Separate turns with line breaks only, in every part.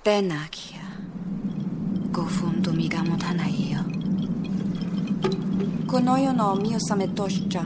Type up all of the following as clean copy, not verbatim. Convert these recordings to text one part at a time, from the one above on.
떼나기야. 고품도 미가 못하나이요. Conoio no mio sametoscha.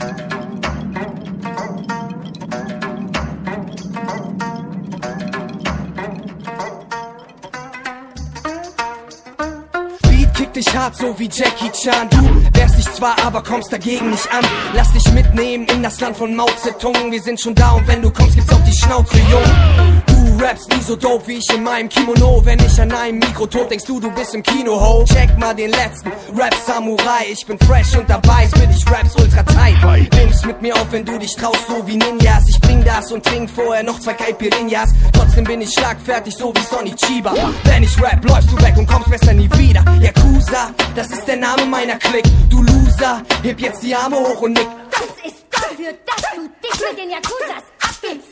Kick dich hart, so wie Jackie Chan. Du wehrst dich zwar, aber kommst dagegen nicht an. Lass dich mitnehmen in das Land von Mao Zedong. Wir sind schon da und wenn du kommst, gibt's auf die Schnauze, Jung. Du rappst nie so dope wie ich in meinem Kimono. Wenn ich an einem Mikro tot, denkst du bist im Kino, ho. Check mal den letzten Rap-Samurai. Ich bin fresh und dabei, spit ich Raps ultra tight. Nimm's mit mir auf, wenn du dich traust, so wie Ninjas. Ich bring das und trink vorher noch 2 Caipirinhas. Trotzdem bin ich schlagfertig, so wie Sonny Chiba. Wenn ich rap, läufst du weg und kommst besser nie wieder. Yakuza, das ist der Name meiner Clique. Du Loser, heb jetzt die Arme hoch und nick.
Das ist dafür, dass du dich mit den Yakuzas abgibst.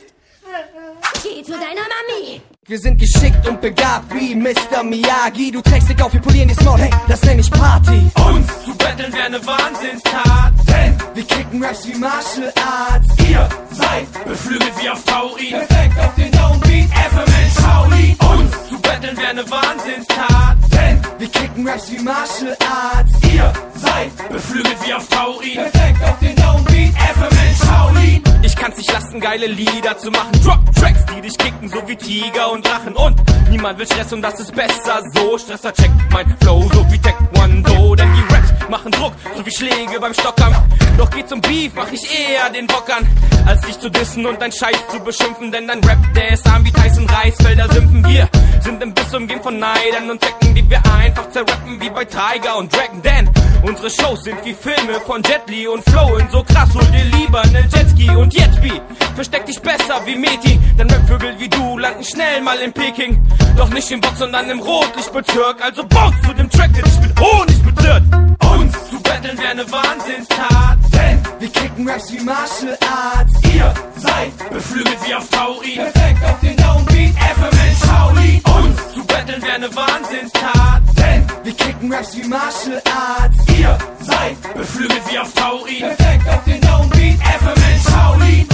Geh zu deiner Mami.
Wir sind geschickt und begabt wie Mr. Miyagi. Du trägst dich auf, wir polieren die Small, hey, das nenn ich Party.
Uns zu betteln wäre ne Wahnsinnstat, denn
wir kicken Raps wie Martial Arts.
Ihr seid beflügelt wie auf Taurin, perfekt auf den Downbeat, FMN Shaolin. Uns zu betteln wäre ne Wahnsinnstat, denn
wir kicken Raps wie Martial Arts.
Ihr seid beflügelt wie auf Taurin, perfekt auf den Downbeat, FMN Shaolin. Ich kann's nicht lassen, geile Lieder zu machen, Drop-Tracks, die dich kicken, so wie Tiger und Drachen. Und niemand will Stress und das ist besser so. Stresser checkt mein Flow, so wie Taekwondo. Denn die Raps machen Druck, so wie Schläge beim Stockkampf. Doch geht zum Beef, mach ich eher den Bock an, als dich zu dissen und dein Scheiß zu beschimpfen. Denn dein Rap, der ist arm wie Tyson Reisfelder Sümpfen. Wir sind im Biss umgeben von Neidern und Zecken, die wir einfach zerrappen wie bei Tiger und Dragon. Denn unsere Shows sind wie Filme von Jet Li und flowen so krass, hol dir lieber ne Jetski. Und jetzt Beat, versteck dich besser wie Metin, denn Rapvögel wie du landen schnell mal in Peking. Doch nicht im Box, sondern im Rotlichtbezirk. Also bounce zu dem Track, der dich mit Honig bezirkt. Uns zu betteln wäre ne Wahnsinnstat, denn
wir kicken Raps wie Martial Arts.
Ihr seid beflügelt wie auf Taurin, perfekt auf den Downbeat, FMN Shaolin. Uns zu betteln wäre ne Wahnsinnstat, denn
wir kicken Raps wie Martial Arts.
Ihr seid beflügelt wie auf Taurin, perfekt auf den Downbeat, FMN Shaolin.